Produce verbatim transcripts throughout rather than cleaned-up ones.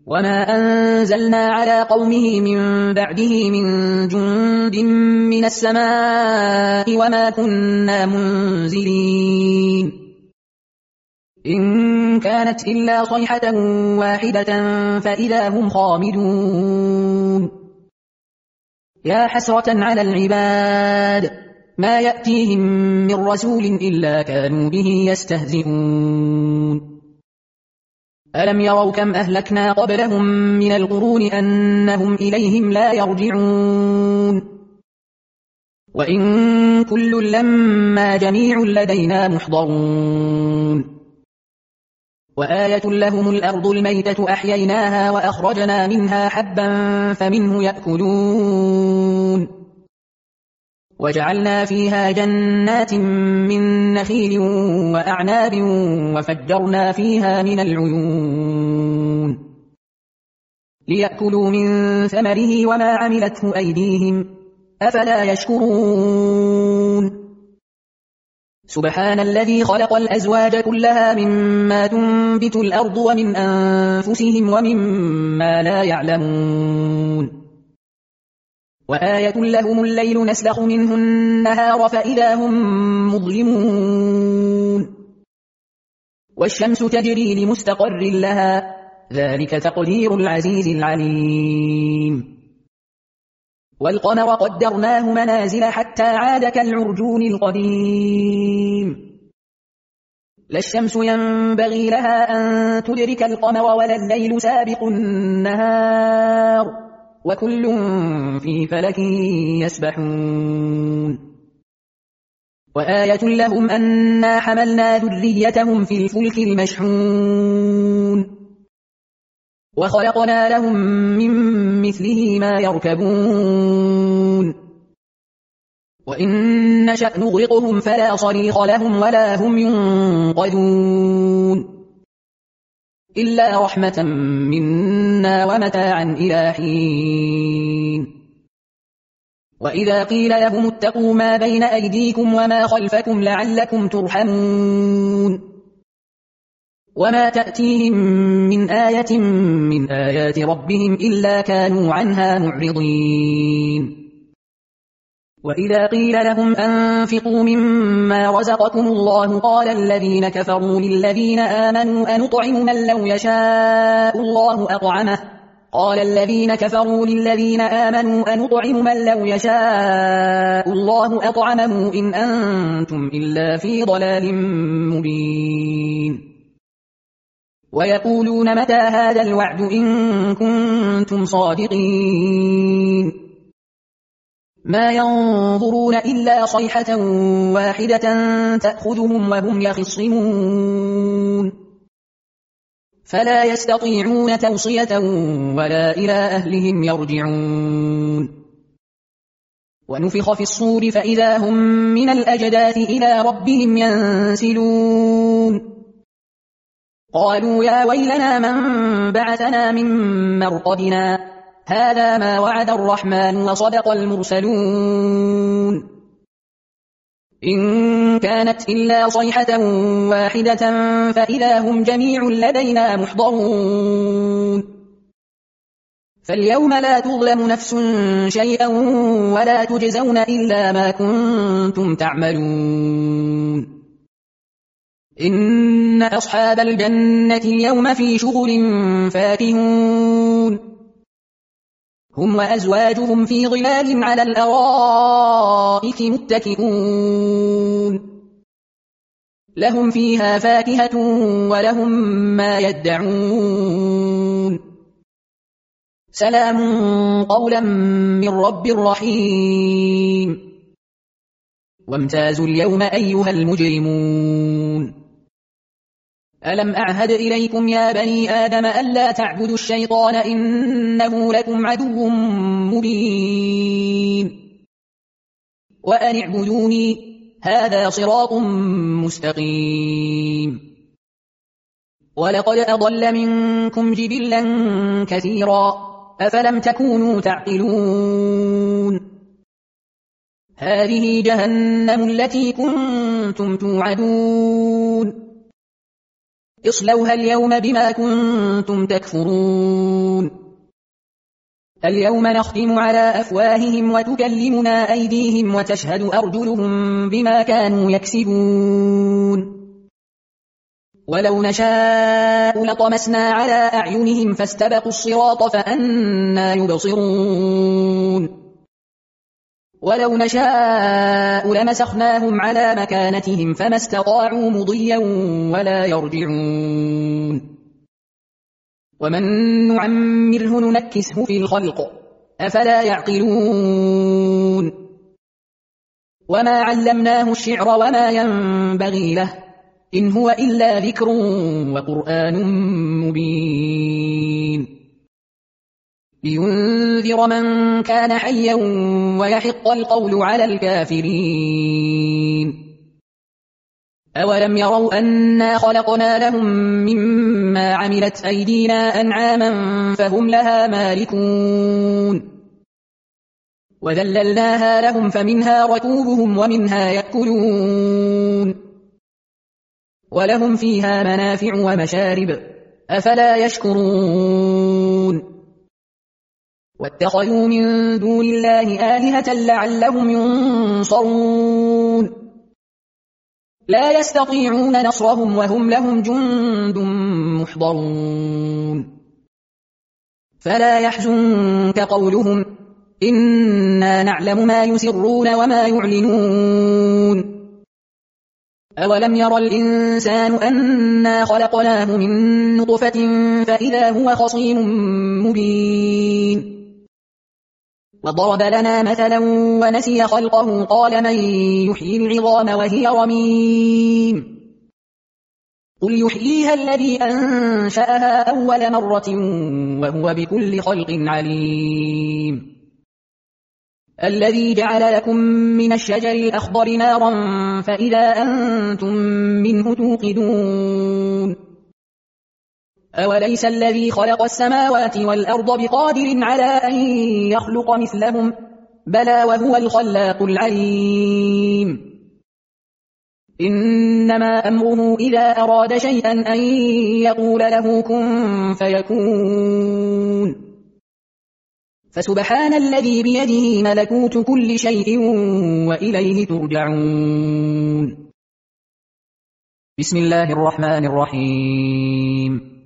وما أنزلنا على قومه من بعده من جند من السماء وما كنا منزلين إن كانت إلا صيحة واحدة فإذا هم خامدون يا حسرة على العباد ما يأتيهم من رسول إلا كانوا به يستهزئون ألم يروا كم أهلكنا قبلهم من القرون أنهم إليهم لا يرجعون وإن كل لما جميع لدينا محضرون وآية لهم الأرض الميتة أحييناها وأخرجنا منها حبا فمنه يأكلون وجعلنا فيها جنات من نخيل وأعناب وفجرنا فيها من العيون ليأكلوا من ثمره وما عملته أيديهم أفلا يشكرون سبحان الذي خلق الأزواج كلها مما تنبت الأرض ومن أنفسهم ومما لا يعلمون وآية لهم الليل نسلخ منه النهار فإذا هم مظلمون والشمس تجري لمستقر لها ذلك تقدير العزيز العليم والقمر قدرناه منازل حتى عاد كالعرجون القديم لا الشمس ينبغي لها أن تدرك القمر ولا الليل سابق النهار وكل في فلك يسبحون وآية لهم أنا حملنا ذريتهم في الفلك المشحون وخلقنا لهم من مثله ما يركبون وإن نشأ نغرقهم فلا صريخ لهم ولا هم ينقذون إلا رحمة منا ومتاعا إلى حين وإذا قيل لهم اتقوا ما بين أيديكم وما خلفكم لعلكم ترحمون وما تأتيهم من آية من آيات ربهم إلا كانوا عنها معرضين وإذا قيل لهم أنفقوا مما رزقكم الله قال الذين كفروا للذين آمنوا أنطعم من لو يشاء الله أطعمه قال الذين كفروا للذين آمنوا أنطعم من لو يشاء الله أطعمه إن أنتم إلا في ضلال مبين ويقولون متى هذا الوعد إن كنتم صادقين ما ينظرون إلا صيحة واحدة تأخذهم وهم يخصمون فلا يستطيعون توصية ولا إلى أهلهم يرجعون ونفخ في الصور فإذا هم من الأجداث إلى ربهم ينسلون قالوا يا ويلنا من بعثنا من مرقدنا هذا ما وعد الرحمن وصدق المرسلون إن كانت إلا صيحة واحدة فإذا هم جميع لدينا محضرون فاليوم لا تظلم نفس شيئا ولا تجزون إلا ما كنتم تعملون إن أصحاب الجنة اليوم في شغل فاكهون هم وأزواجهم في ظلال على الأرائك متكئون لهم فيها فاكهة ولهم ما يدعون سلام قولا من رب رحيم وامتازوا اليوم أيها المجرمون ألم أعهد إليكم يا بني آدم ألا تعبدوا الشيطان إنه لكم عدو مبين وأن اعبدوني هذا صراط مستقيم ولقد أضل منكم جبلا كثيرا أفلم تكونوا تعقلون هذه جهنم التي كنتم توعدون اصلوها اليوم بما كنتم تكفرون اليوم نختم على أفواههم وتكلمنا أيديهم وتشهد أرجلهم بما كانوا يكسبون ولو نشاء لطمسنا على أعينهم فاستبقوا الصراط فأنى يبصرون ولو نشاء لمسخناهم على مكانتهم فما استطاعوا مضيا ولا يرجعون ومن نعمره ننكسه في الخلق أفلا يعقلون وما علمناه الشعر وما ينبغي له إن هو إلا ذكر وقرآن مبين لينذر من كان حيا ويحق القول على الكافرين أولم يروا أنا خلقنا لهم مما عملت أيدينا أنعاما فهم لها مالكون وذللناها لهم فمنها ركوبهم ومنها يأكلون ولهم فيها منافع ومشارب أفلا يشكرون واتخذوا من دون الله آلهة لعلهم ينصرون لا يستطيعون نصرهم وهم لهم جند محضرون فلا يحزنك قولهم إنا نعلم ما يسرون وما يعلنون أولم ير الإنسان أنا خلقناه من نطفة فإذا هو خصيم مبين وضرب لنا مثلا ونسي خلقه قال من يحيي العظام وهي رميم قل يحييها الذي أنشأها أول مرة وهو بكل خلق عليم الذي جعل لكم من الشجر الأخضر نارا فإذا أنتم منه توقدون أوليس الذي خلق السماوات والأرض بقادر على أن يخلق مثلهم بلى وهو الخلاق العليم إنما أمره إذا أراد شيئا أن يقول له كن فيكون فسبحان الذي بيده ملكوت كل شيء وإليه ترجعون بسم الله الرحمن الرحيم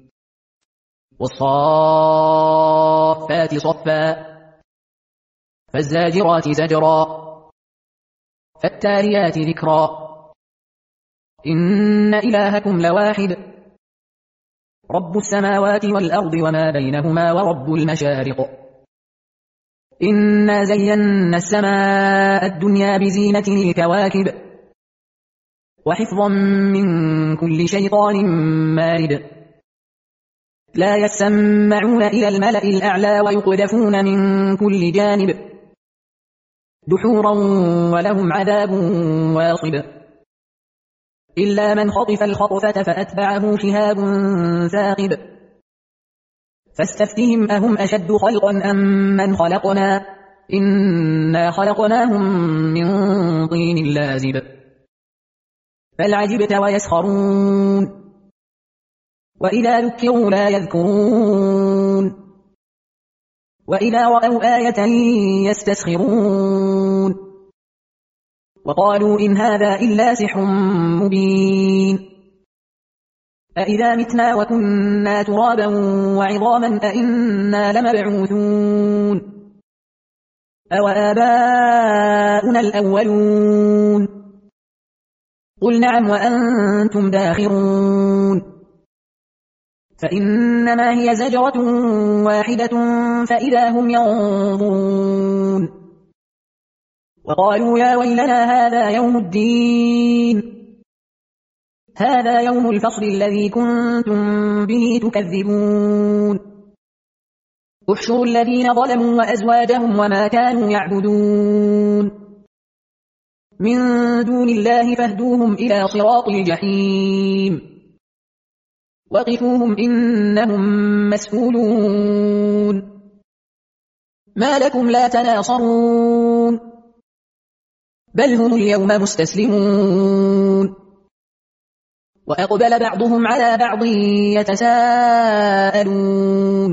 والصافات صفا فالزاجرات زجرا فالتاليات ذكرا إن إلهكم لواحد رب السماوات والأرض وما بينهما ورب المشارق إنا زينا السماء الدنيا بزينة الكواكب وحفظا من كل شيطان مارد لا يسمعون إلى الملأ الأعلى ويقذفون من كل جانب دحورا ولهم عذاب واصب إلا من خطف الخطفة فأتبعه شهاب ثاقب فاستفتهم أهم أشد خلقا أم من خلقنا إنا خلقناهم من طين لازب بل عجبت ويسخرون وإذا ذكروا لا يذكرون وإذا رأوا آية يستسخرون وقالوا إن هذا إلا سحر مبين أإذا متنا وكنا ترابا وعظاما أإنا لمبعوثون أو آباؤنا الأولون قل نعم وأنتم داخرون فإنما هي زجرة واحدة فإذا هم ينظرون وقالوا يا ويلنا هذا يوم الدين هذا يوم الفصل الذي كنتم به تكذبون احشروا الذين ظلموا وأزواجهم وما كانوا يعبدون من دون الله فاهدوهم إلى صراط الجحيم وقفوهم إنهم مسئولون ما لكم لا تناصرون بل هم اليوم مستسلمون وأقبل بعضهم على بعض يتساءلون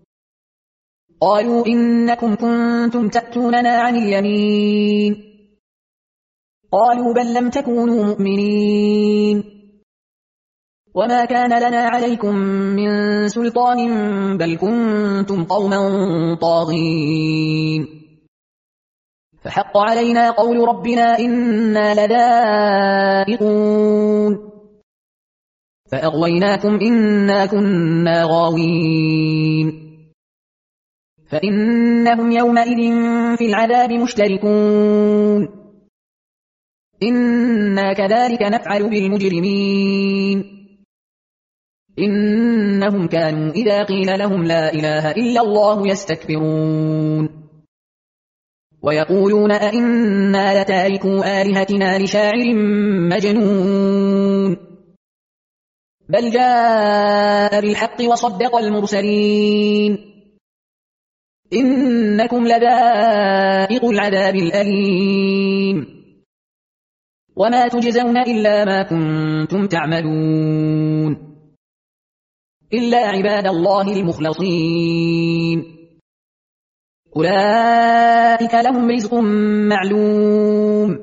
قالوا إنكم كنتم تأتوننا عن اليمين قالوا بل لم تكونوا مؤمنين وما كان لنا عليكم من سلطان بل كنتم قوما طاغين فحق علينا قول ربنا إنا لذائقون فأغويناكم إنا كنا غاوين فإنهم يومئذ في العذاب مشتركون إنا كذلك نفعل بالمجرمين إنهم كانوا إذا قيل لهم لا إله إلا الله يستكبرون ويقولون أئنا لتاركوا آلهتنا لشاعر مجنون بل جاء بالحق وصدق المرسلين إنكم لذائقوا العذاب الأليم وما تجزون إلا ما كنتم تعملون إلا عباد الله المخلصين أولئك لهم رزق معلوم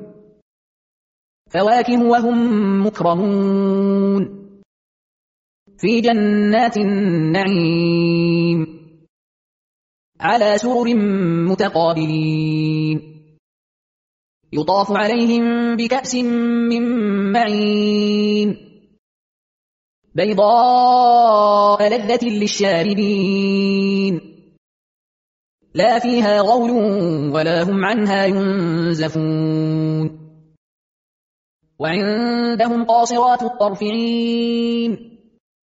فواكه وهم مكرمون في جنات النعيم على سرر متقابلين يطاف عليهم بكأس من معين بيضاء لذة للشاربين لا فيها غول ولا هم عنها ينزفون وعندهم قاصرات الطرف عين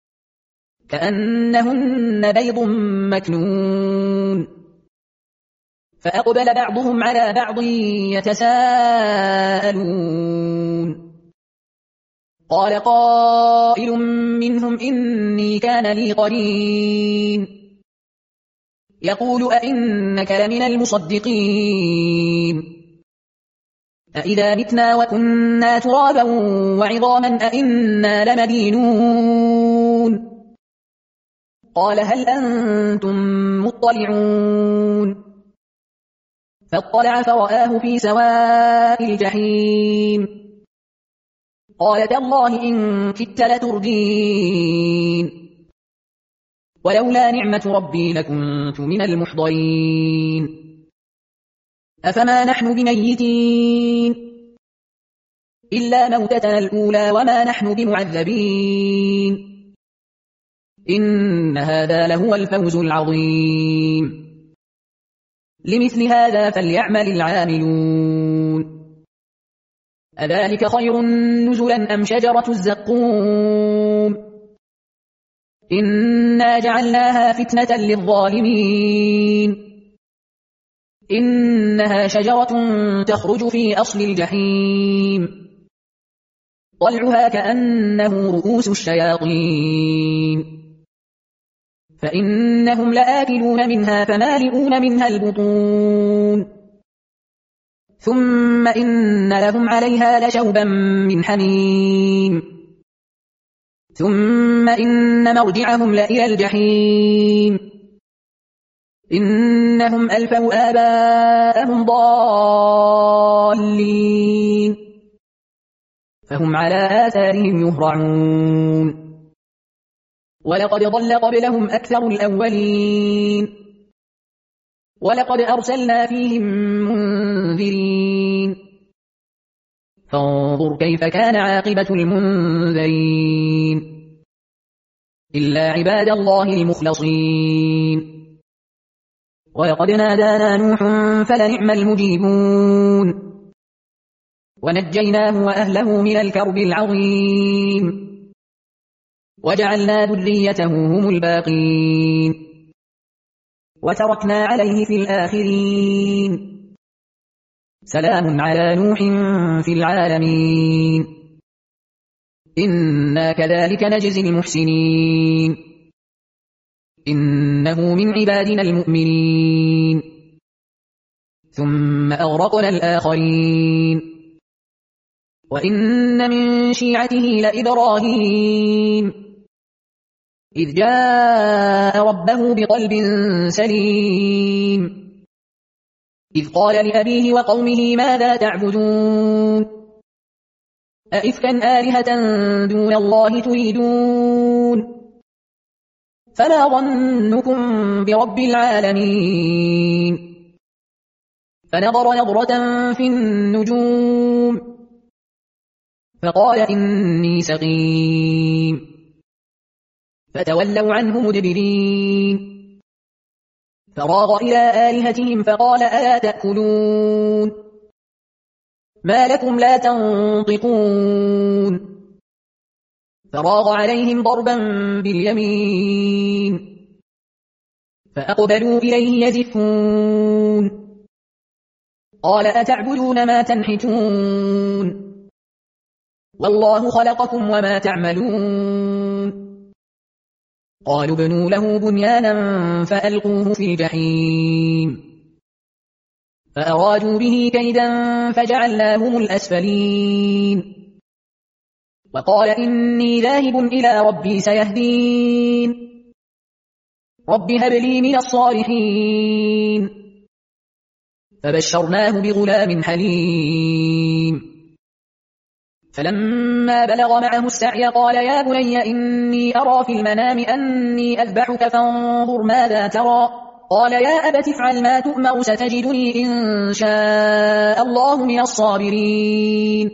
كأنهن بيض مكنون فأقبل بعضهم على بعض يتساءلون قال قائل منهم إني كان لي قرين يقول أئنك لمن المصدقين أئذا متنا وكنا ترابا وعظاما أئنا لمدينون قال هل أنتم مطلعون فاطلع فرآه في سواء الجحيم قال تالله إن كدت لتردين ولولا نعمة ربي لكنت من المحضرين أفما نحن بميتين إلا موتتنا الأولى وما نحن بمعذبين إن هذا لهو الفوز العظيم لمثل هذا فليعمل العاملون أذلك خير نزلا أم شجرة الزقوم إنا جعلناها فتنة للظالمين إنها شجرة تخرج في أصل الجحيم طلعها كأنه رؤوس الشياطين فإنهم لآكلون منها فمالئون منها البطون ثم إن لهم عليها لشوبا من حميم ثم إن مرجعهم لإلى الجحيم إنهم ألفوا آباءهم ضالين فهم على آثارهم يهرعون ولقد ضل قبلهم أكثر الأولين ولقد أرسلنا فيهم منذرين فانظر كيف كان عاقبة المنذرين إلا عباد الله المخلصين ولقد نادانا نوح فلنعم المجيبون ونجيناه وأهله من الكرب العظيم وجعلنا ذريته هم الباقين وتركنا عليه في الآخرين سلام على نوح في العالمين إنا كذلك نجزي المحسنين إنه من عبادنا المؤمنين ثم أغرقنا الآخرين وإن من شيعته لإبراهيم إذ جاء ربه بقلب سليم إذ قال لأبيه وقومه ماذا تعبدون أئفكا آلهة دون الله تريدون فلا ظنكم برب العالمين فنظر نظرة في النجوم فقال إني سقيم فتولوا عنه مدبرين فراغ إلى آلهتهم فقال ألا تأكلون ما لكم لا تنطقون فراغ عليهم ضربا باليمين فأقبلوا إليه يزفون قال أتعبدون ما تنحتون والله خلقكم وما تعملون قالوا ابنوا له بنيانا فألقوه في الجحيم فأرادوا به كيدا فجعلناهم الأسفلين وقال إني ذاهب إلى ربي سيهدين رب هب لي من الصالحين فبشرناه بغلام حليم فلما بلغ معه السعي قال يا بني إني أرى في المنام أني أذبحك فانظر ماذا ترى قال يا أبت افعل ما تؤمر ستجدني إن شاء الله من الصابرين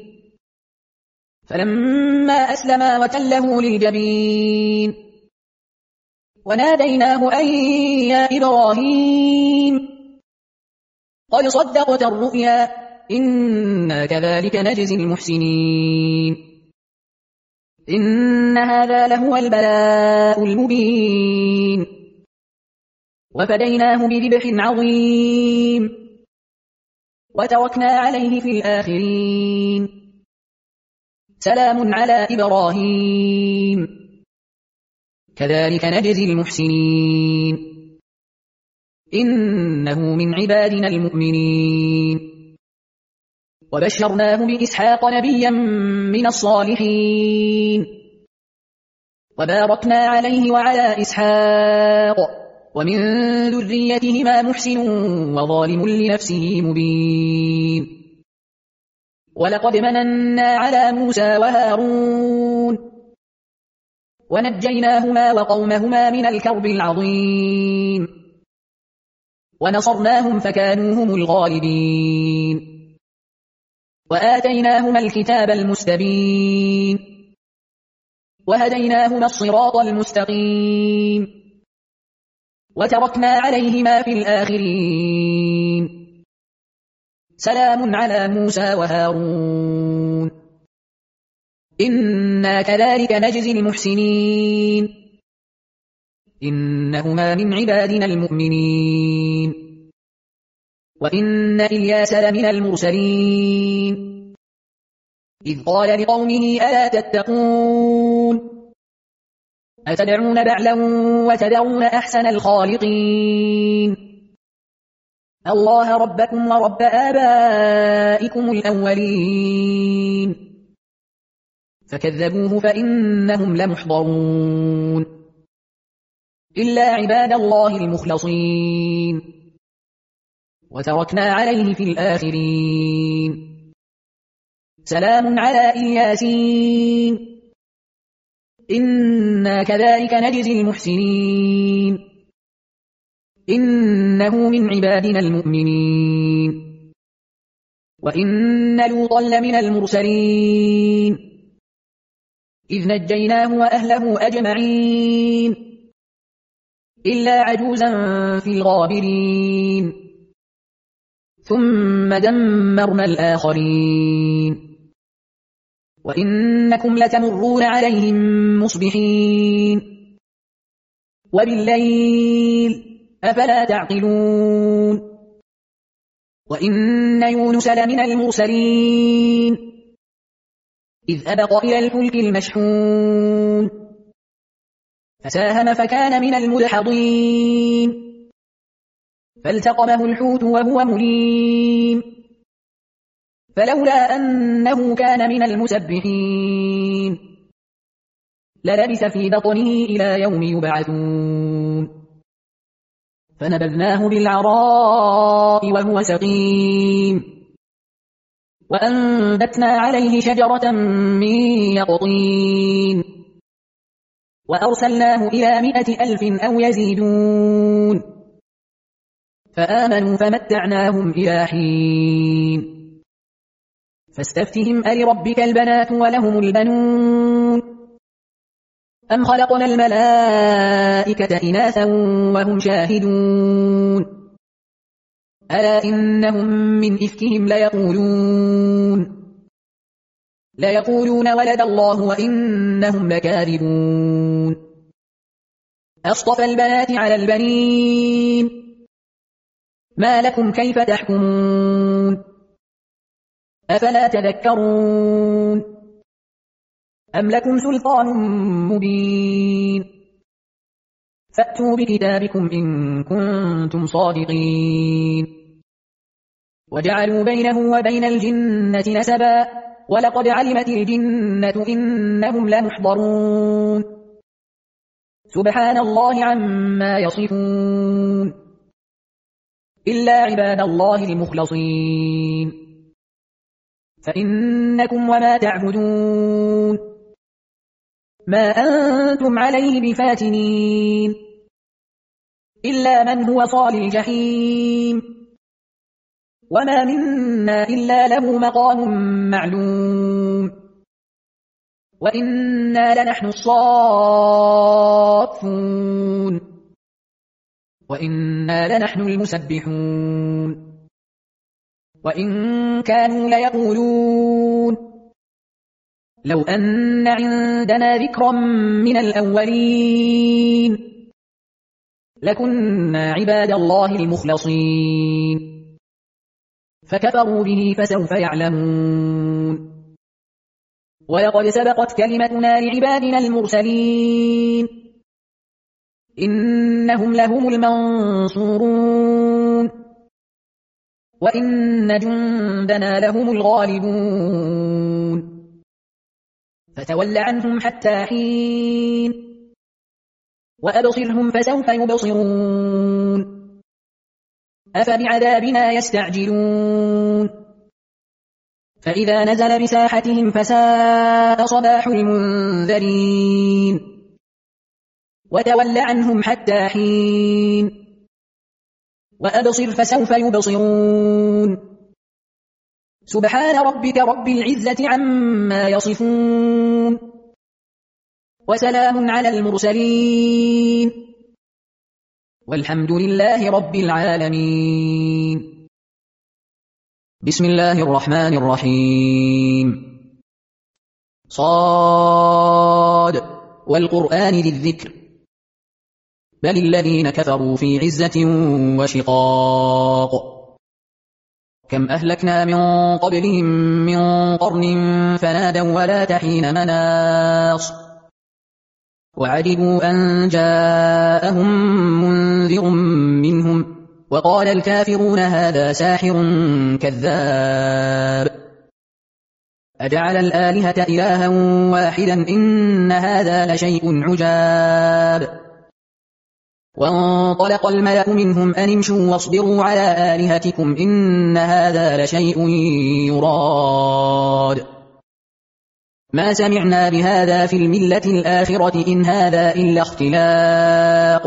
فلما أسلما وتله للجبين وناديناه أن يا إبراهيم قد صدقت الرؤيا إنا كذلك نجزي المحسنين إن هذا لهو البلاء المبين وفديناه بذبح عظيم وتركنا عليه في الآخرين سلام على إبراهيم كذلك نجزي المحسنين إنه من عبادنا المؤمنين وبشرناه بإسحاق نبيا من الصالحين وباركنا عليه وعلى إسحاق ومن ذريتهما محسن وظالم لنفسه مبين ولقد مننا على موسى وهارون ونجيناهما وقومهما من الكرب العظيم ونصرناهم فكانوا هم الغالبين وآتيناهما الكتاب المستبين وهديناهما الصراط المستقيم وتركنا عليهما في الآخرين سلام على موسى وهارون إنا كذلك نجزي المحسنين إنهما من عبادنا المؤمنين وإن إلياس لمن المرسلين إذ قال لقومه ألا تتقون أتدعون بعلا وتدعون أحسن الخالقين الله ربكم ورب آبائكم الأولين فكذبوه فإنهم لمحضرون إلا عباد الله المخلصين وتركنا عليه في الآخرين سلام على الياسين إنا كذلك نجزي المحسنين إنه من عبادنا المؤمنين وإن لوطا لمن المرسلين إذ نجيناه وأهله أجمعين إلا عجوزا في الغابرين ثم دمرنا الآخرين وإنكم لتمرون عليهم مصبحين وبالليل أفلا تعقلون وإن يونس لمن المرسلين إذ أبق إلى الفلك المشحون فساهم فكان من المدحضين فالتقمه الحوت وهو مليم فلولا أنه كان من المسبحين للبث في بطنه إلى يوم يبعثون فنبذناه بالعراء وهو سقيم وأنبتنا عليه شجرة من يقطين وأرسلناه إلى مائة ألف أو يزيدون فآمنوا فمتعناهم إلى حين فاستفتهم ألربك البنات ولهم البنون أم خلقنا الملائكة إناثا وهم شاهدون ألا إنهم من إفكهم ليقولون ليقولون ولد الله وإنهم لكاذبون أصطفى البنات على البنين ما لكم كيف تحكمون أفلا تذكرون أم لكم سلطان مبين فأتوا بكتابكم إن كنتم صادقين وجعلوا بينه وبين الجنة نسبا ولقد علمت الجنة إنهم لمحضرون سبحان الله عما يصفون إلا عباد الله المخلصين فإنكم وما تعبدون ما أنتم عليه بفاتنين إلا من هو صال الجحيم وما منا إلا له مقام معلوم وإنا لنحن الصافون وإنا لنحن المسبحون وإن كانوا ليقولون لو أن عندنا ذكرا من الأولين لكنا عباد الله المخلصين فكفروا به فسوف يعلمون ولقد سبقت كلمتنا لعبادنا المرسلين إنهم لهم المنصورون وإن جندنا لهم الغالبون فتول عنهم حتى حين وأبصرهم فسوف يبصرون أفبعذابنا يستعجلون فإذا نزل بساحتهم فساء صباح المنذرين وتول عنهم حتى حين وأبصر فسوف يبصرون سبحان ربك رب العزة عما يصفون وسلام على المرسلين والحمد لله رب العالمين بسم الله الرحمن الرحيم صاد والقرآن ذي الذكر بل الذين كفروا في عزة وشقاق كم أهلكنا من قبلهم من قرن فنادوا ولا تحين مناص وعجبوا أن جاءهم منذر منهم وقال الكافرون هذا ساحر كذاب أجعل الآلهة إلها واحدا إن هذا لشيء عجاب وانطلق الملأ منهم أن امشوا واصبروا على آلهتكم إن هذا لشيء يراد ما سمعنا بهذا في الملة الآخرة إن هذا إلا اختلاق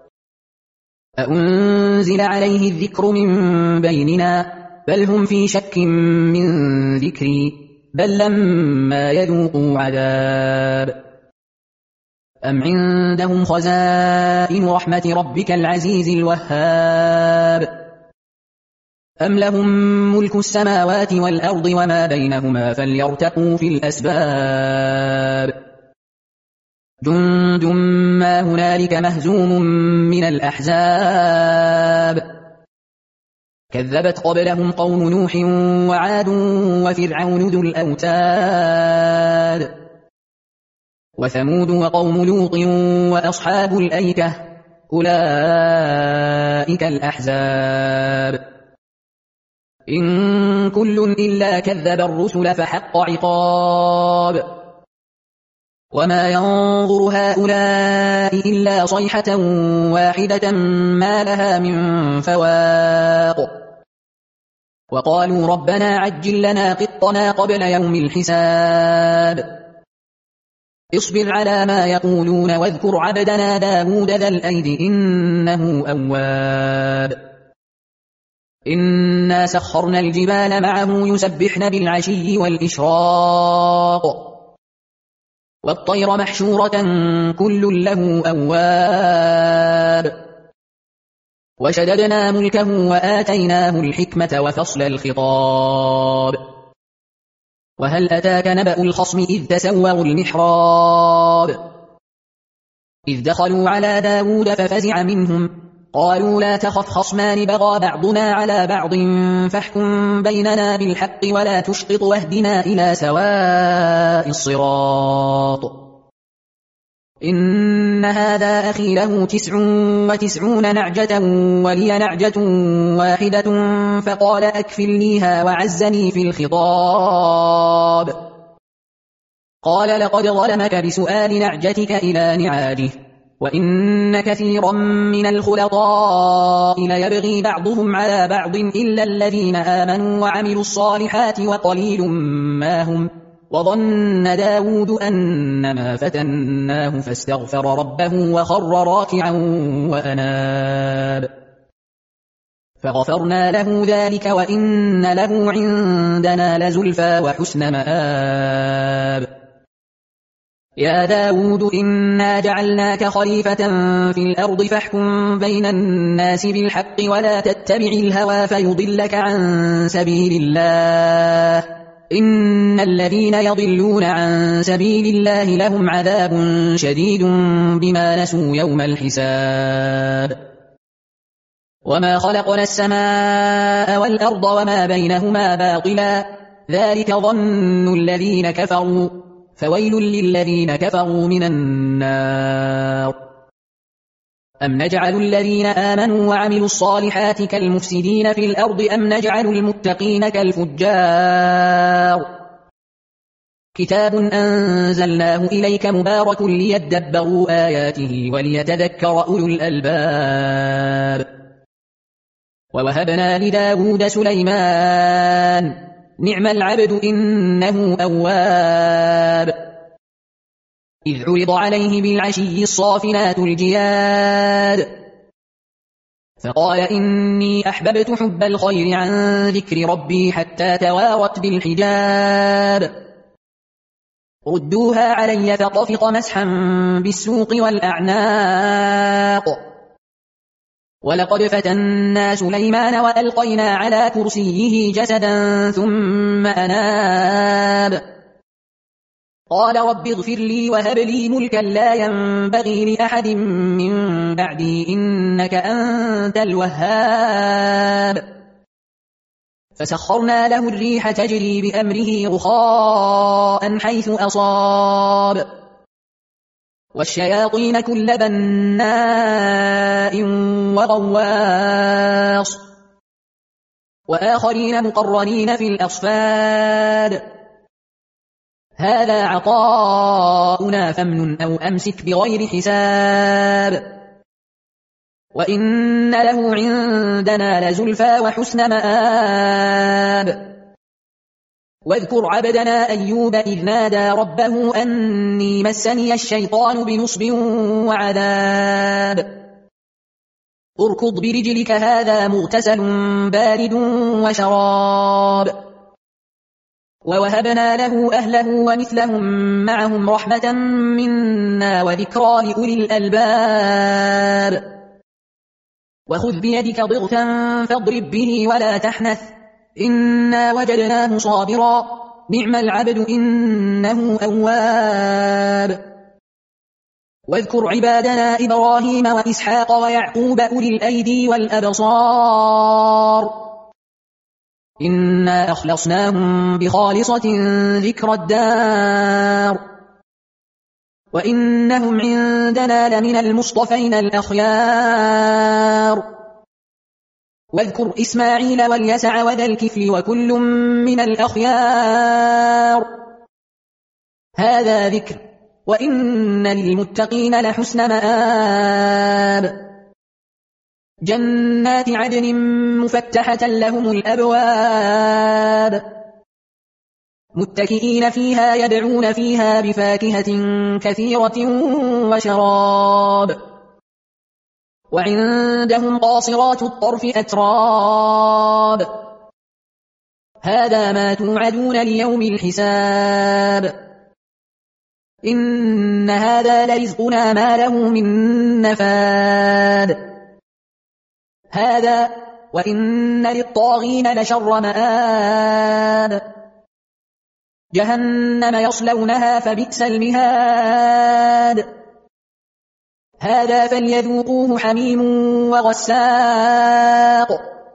أأنزل عليه الذكر من بيننا بل هم في شك من ذكري بل لما يذوقوا عذاب أم عندهم خزائن رحمة ربك العزيز الوهاب أم لهم ملك السماوات والأرض وما بينهما فليرتقوا في الأسباب جند ما هنالك مهزوم من الأحزاب كذبت قبلهم قوم نوح وعاد وفرعون ذو الأوتاد وثمود وقوم لوط وأصحاب الأيكة أولئك الأحزاب إن كل إلا كذب الرسل فحق عقاب وما ينظر هؤلاء إلا صيحة واحدة ما لها من فواق وقالوا ربنا عجل لنا قطنا قبل يوم الحساب اصبر على ما يقولون واذكر عبدنا داود ذا الأيد إنه أواب إنا سخرنا الجبال معه يسبحن بالعشي والإشراق والطير محشورة كل له أواب وشددنا ملكه وآتيناه الحكمة وفصل الخطاب وهل أتاك نبأ الخصم إذ تسوروا المحراب إذ دخلوا على داود ففزع منهم قالوا لا تخف خصمان بغى بعضنا على بعض فاحكم بيننا بالحق ولا تشطط واهدنا إلى سواء الصراط إن هذا أخي له تسع وتسعون نعجة ولي نعجة واحدة فقال أكفلنيها وعزني في الخطاب قال لقد ظلمك بسؤال نعجتك إلى نعاجه وإن كثيرا من الخلطاء ليبغي بعضهم على بعض إلا الذين آمنوا وعملوا الصالحات وقليل ما هم وظن داود أنما فتناه فاستغفر ربه وخر راكعا وأناب فغفرنا له ذلك وإن له عندنا لزلفى وحسن مآب يا داود إنا جعلناك خليفة في الأرض فاحكم بين الناس بالحق ولا تتبع الهوى فيضلك عن سبيل الله إن الذين يضلون عن سبيل الله لهم عذاب شديد بما نسوا يوم الحساب وما خلقنا السماء والأرض وما بينهما باطلا ذلك ظن الذين كفروا فويل للذين كفروا من النار أم نجعل الذين آمنوا وعملوا الصالحات كالمفسدين في الأرض أم نجعل المتقين كالفجار كتاب أنزلناه إليك مبارك ليدبروا آياته وليتذكر أولو الألباب ووهبنا لداود سليمان نعم العبد إنه أواب إذ عرض عليه بالعشي الصافنات الجياد فقال إني أحببت حب الخير عن ذكر ربي حتى توارت بالحجاب ردوها علي فطفق مسحا بالسوق والأعناق ولقد فتنا سليمان وألقينا على كرسيه جسدا ثم أناب قال رب اغفر لي وهب لي ملكا لا ينبغي لأحد من بعدي إنك أنت الوهاب فسخرنا له الريح تجري بأمره رخاء حيث أصاب والشياطين كل بناء وغواص وآخرين مقرنين في الأصفاد هذا عطاؤنا فامنن أو أمسك بغير حساب وإن له عندنا لزلفى وحسن مآب واذكر عبدنا أيوب إذ نادى ربه أني مسني الشيطان بنصب وعذاب اركض برجلك هذا مغتسل بارد وشراب ووهبنا له أهله ومثلهم معهم رحمة منا وذكرى لأولي الألباب وخذ بيدك ضغثا فاضرب به ولا تحنث إنا وجدناه صابرا نعم العبد إنه أواب واذكر عبادنا إبراهيم وإسحاق ويعقوب أولي الأيدي والأبصار إنا أخلصناهم بخالصة ذكر الدار وإنهم عندنا لمن المصطفين الأخيار واذكر إسماعيل واليسع وذا الكفل وكل من الأخيار هذا ذكر وإن للمتقين لحسن مآب جنات عدن مفتحة لهم الأبواب متكئين فيها يدعون فيها بفاكهة كثيرة وشراب وعندهم قاصرات الطرف أتراب هذا ما توعدون ليوم الحساب إن هذا لرزقنا ما له من نفاد هذا وإن للطاغين لشر مآب جهنم يصلونها فبئس المهاد هذا فليذوقوه حميم وغساق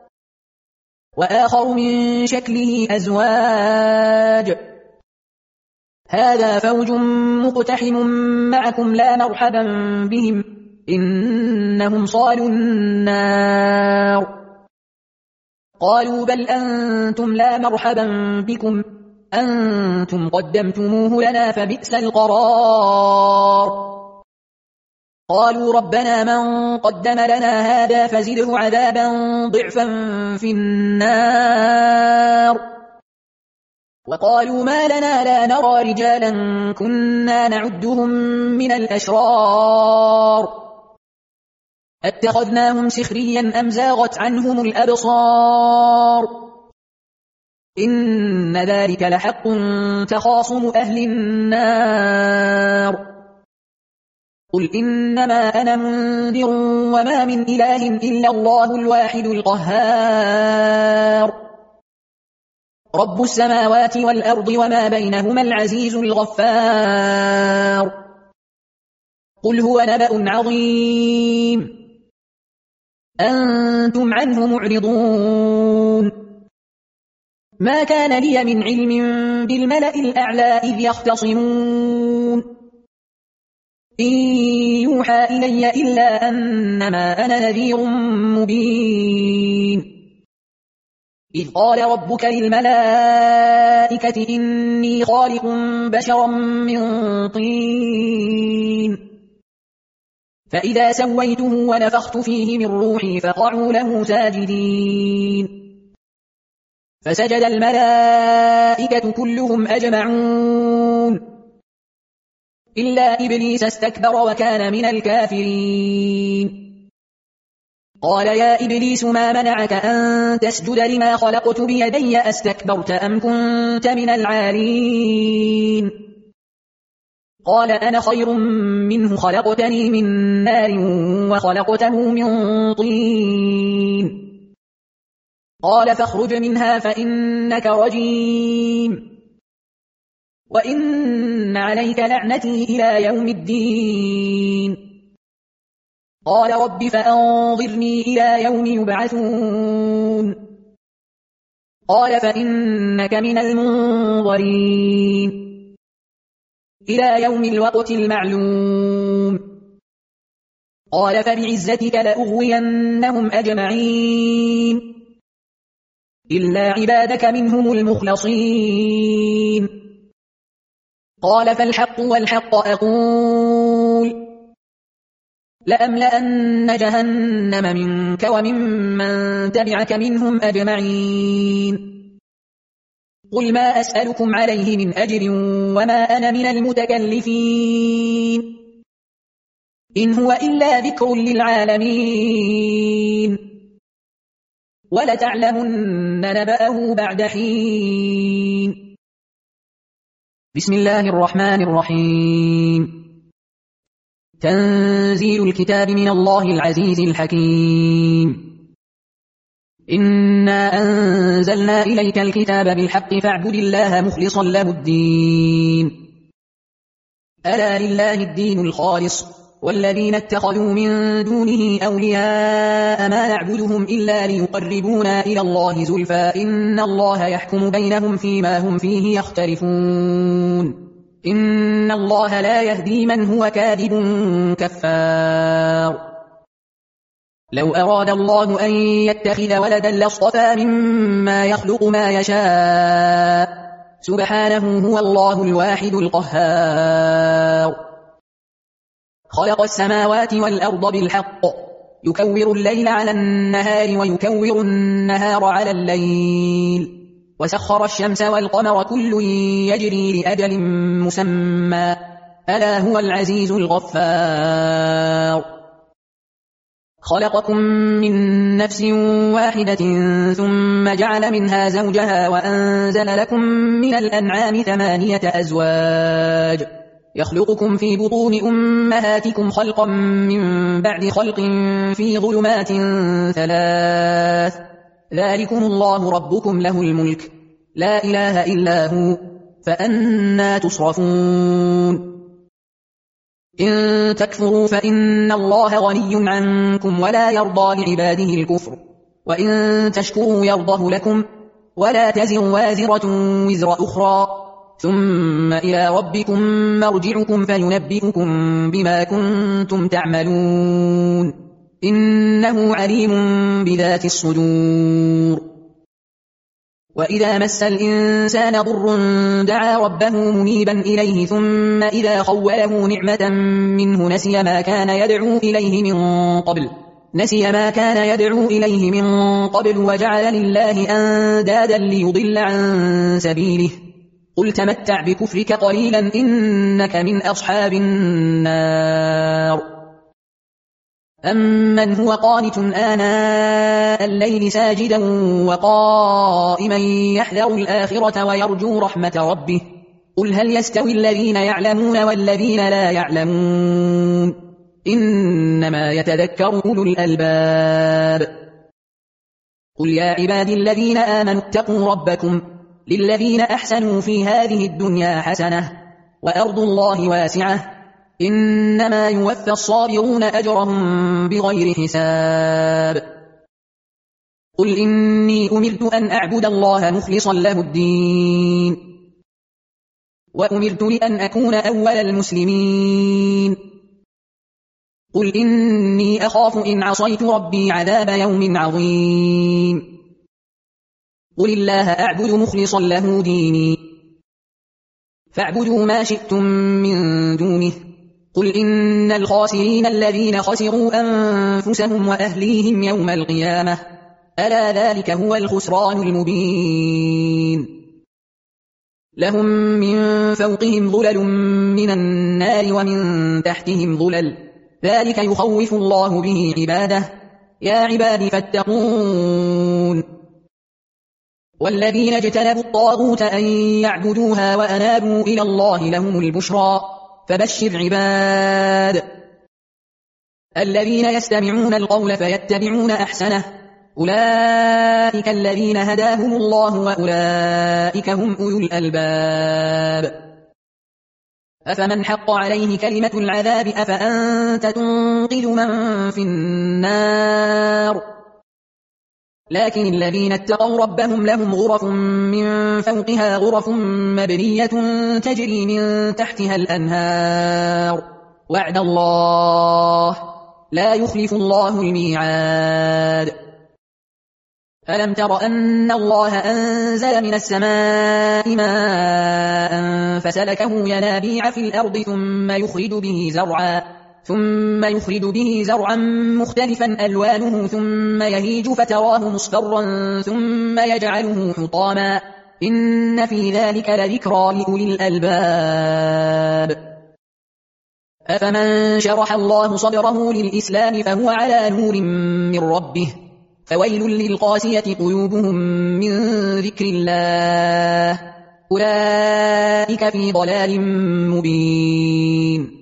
وآخر من شكله أزواج هذا فوج مقتحم معكم لا مرحبا بهم إنهم صالوا النار قالوا بل أنتم لا مرحبا بكم أنتم قدمتموه لنا فبئس القرار قالوا ربنا من قدم لنا هذا فزده عذابا ضعفا في النار وقالوا ما لنا لا نرى رجالا كنا نعدهم من الأشرار اتخذناهم سخريا أم زاغت عنهم الأبصار إن ذلك لحق تخاصم أهل النار قل إنما أنا منذر وما من إله إلا الله الواحد القهار رب السماوات والأرض وما بينهما العزيز الغفار قل هو نبأ عظيم أنتم عنه معرضون ما كان لي من علم بالملأ الأعلى إذ يختصمون إن يوحى إلي إلا أنما أنا نذير مبين إذ قال ربك للملائكة إني خالق بشرا من طين فإذا سويته ونفخت فيه من روحي فقعوا له ساجدين فسجد الملائكة كلهم أجمعون إلا إبليس استكبر وكان من الكافرين قال يا إبليس ما منعك أن تسجد لما خلقت بيدي أستكبرت أم كنت من العالين قال أنا خير منه خلقتني من نار وخلقته من طين قال فاخرج منها فإنك رجيم وإن عليك لعنتي إلى يوم الدين قال رب فأنظرني إلى يوم يبعثون قال فإنك من المنظرين إلى يوم الوقت المعلوم قال فبعزتك لأغوينهم أجمعين إلا عبادك منهم المخلصين قال فالحق والحق أقول لأملأن جهنم منك وممن تبعك منهم أجمعين قل ما أسألكم عليه من أجر وما أنا من المتكلفين إن هو إلا ذكر للعالمين ولتعلمن نبأه بعد حين بسم الله الرحمن الرحيم تنزيل الكتاب من الله العزيز الحكيم إنا أنزلنا إليك الكتاب بالحق فاعبد الله مخلصا له الدين ألا لله الدين الخالص والذين اتخذوا من دونه أولياء ما نعبدهم إلا ليقربونا إلى الله زلفى إن الله يحكم بينهم فيما هم فيه يختلفون إن الله لا يهدي من هو كاذب كفار لو أراد الله أن يتخذ ولدا لاصطفى مما يخلق ما يشاء سبحانه هو الله الواحد القهار خلق السماوات والأرض بالحق يكور الليل على النهار ويكور النهار على الليل وسخر الشمس والقمر كل يجري لأجل مسمى ألا هو العزيز الغفار خلقكم من نفس واحدة ثم جعل منها زوجها وأنزل لكم من الأنعام ثمانية أزواج يخلقكم في بطون أمهاتكم خلقا من بعد خلق في ظلمات ثلاث ذلكم الله ربكم له الملك لا إله إلا هو فأنى تصرفون إن تكفروا فإن الله غني عنكم ولا يرضى لعباده الكفر وإن تشكروا يرضه لكم ولا تزر وازرة وزر أخرى ثم إلى ربكم مرجعكم فينبئكم بما كنتم تعملون إنه عليم بذات الصدور وإذا مس الإنسان ضر دعا ربه منيبا إليه ثم إذا خوله نعمة منه نسي ما كان يدعو إليه من قبل نسي ما كان يدعو إليه من قبل وجعل لله أندادا ليضل عن سبيله قل تمتع بكفرك قليلا إنك من أصحاب النار أمن هو قانت آناء الليل ساجدا وقائما يحذر الآخرة ويرجو رحمة ربه قل هل يستوي الذين يعلمون والذين لا يعلمون إنما يتذكر أولو الألباب قل يا عبادي الذين آمنوا اتقوا ربكم للذين أحسنوا في هذه الدنيا حسنة وأرض الله واسعة إنما يوفى الصابرون أجرهم بغير حساب قل إني أمرت أن أعبد الله مخلصا له الدين وأمرت لأن أكون أول المسلمين قل إني أخاف إن عصيت ربي عذاب يوم عظيم قل الله أعبد مخلصا له ديني فاعبدوا ما شئتم من دونه قل إن الخاسرين الذين خسروا أنفسهم وأهليهم يوم القيامة ألا ذلك هو الخسران المبين لهم من فوقهم ظلل من النار ومن تحتهم ظلل ذلك يخوف الله به عباده يا عباد فاتقون والذين اجتنبوا الطاغوت أن يعبدوها وأنابوا إلى الله لهم البشرى فبشر عباد الذين يستمعون القول فيتبعون أحسنه أولئك الذين هداهم الله وأولئك هم أولو الألباب أفمن حق عليه كلمة العذاب أفأنت تنقذ من في النار لكن الذين اتقوا ربهم لهم غرف من فوقها غرف مبنية تجري من تحتها الأنهار وعد الله لا يخلف الله الميعاد ألم تر أن الله أنزل من السماء ماء فسلكه ينابيع في الأرض ثم يخرج به زرعا ثم يخرج به زرعا مختلفا ألوانه ثم يهيج فتراه مصفرا ثم يجعله حطاما إن في ذلك لذكرى لأولي الألباب أفمن شرح الله صدره للإسلام فهو على نور من ربه فويل للقاسية قلوبهم من ذكر الله أولئك في ضلال مبين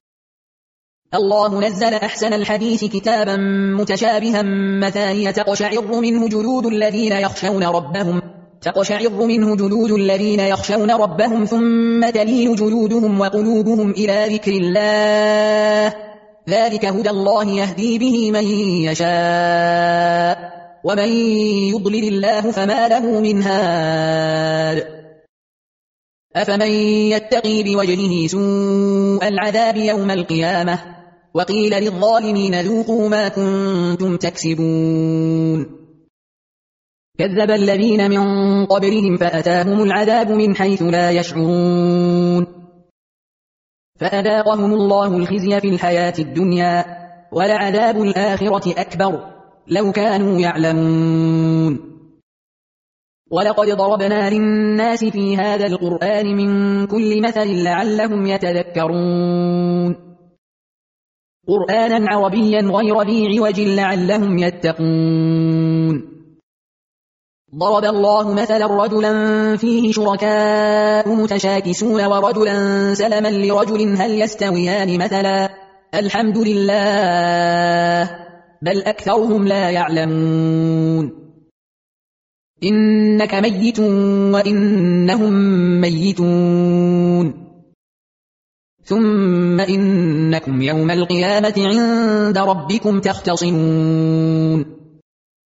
الله نزل أحسن الحديث كتابا متشابها مثانية تقشعر منه جلود الذين يخشون ربهم تقشعر منه جلود الذين يخشون ربهم ثم تلين جلودهم وقلوبهم إلى ذكر الله ذلك هدى الله يهدي به من يشاء ومن يضلل الله فما له من هاد أفمن يتقي بوجهه سوء العذاب يوم القيامة وقيل للظالمين ذوقوا ما كنتم تكسبون كذب الذين من قبلهم فأتاهم العذاب من حيث لا يشعرون فأذاقهم الله الخزي في الحياة الدنيا ولعذاب الآخرة أكبر لو كانوا يعلمون ولقد ضربنا للناس في هذا القرآن من كل مثل لعلهم يتذكرون قرآنا عربيا غير ذي عوج لعلهم يتقون ضرب الله مثلا رجلا فيه شركاء متشاكسون ورجلا سلما لرجل هل يستويان مثلا الحمد لله بل أكثرهم لا يعلمون إنك ميت وإنهم ميتون ثم إنكم يوم القيامة عند ربكم تختصمون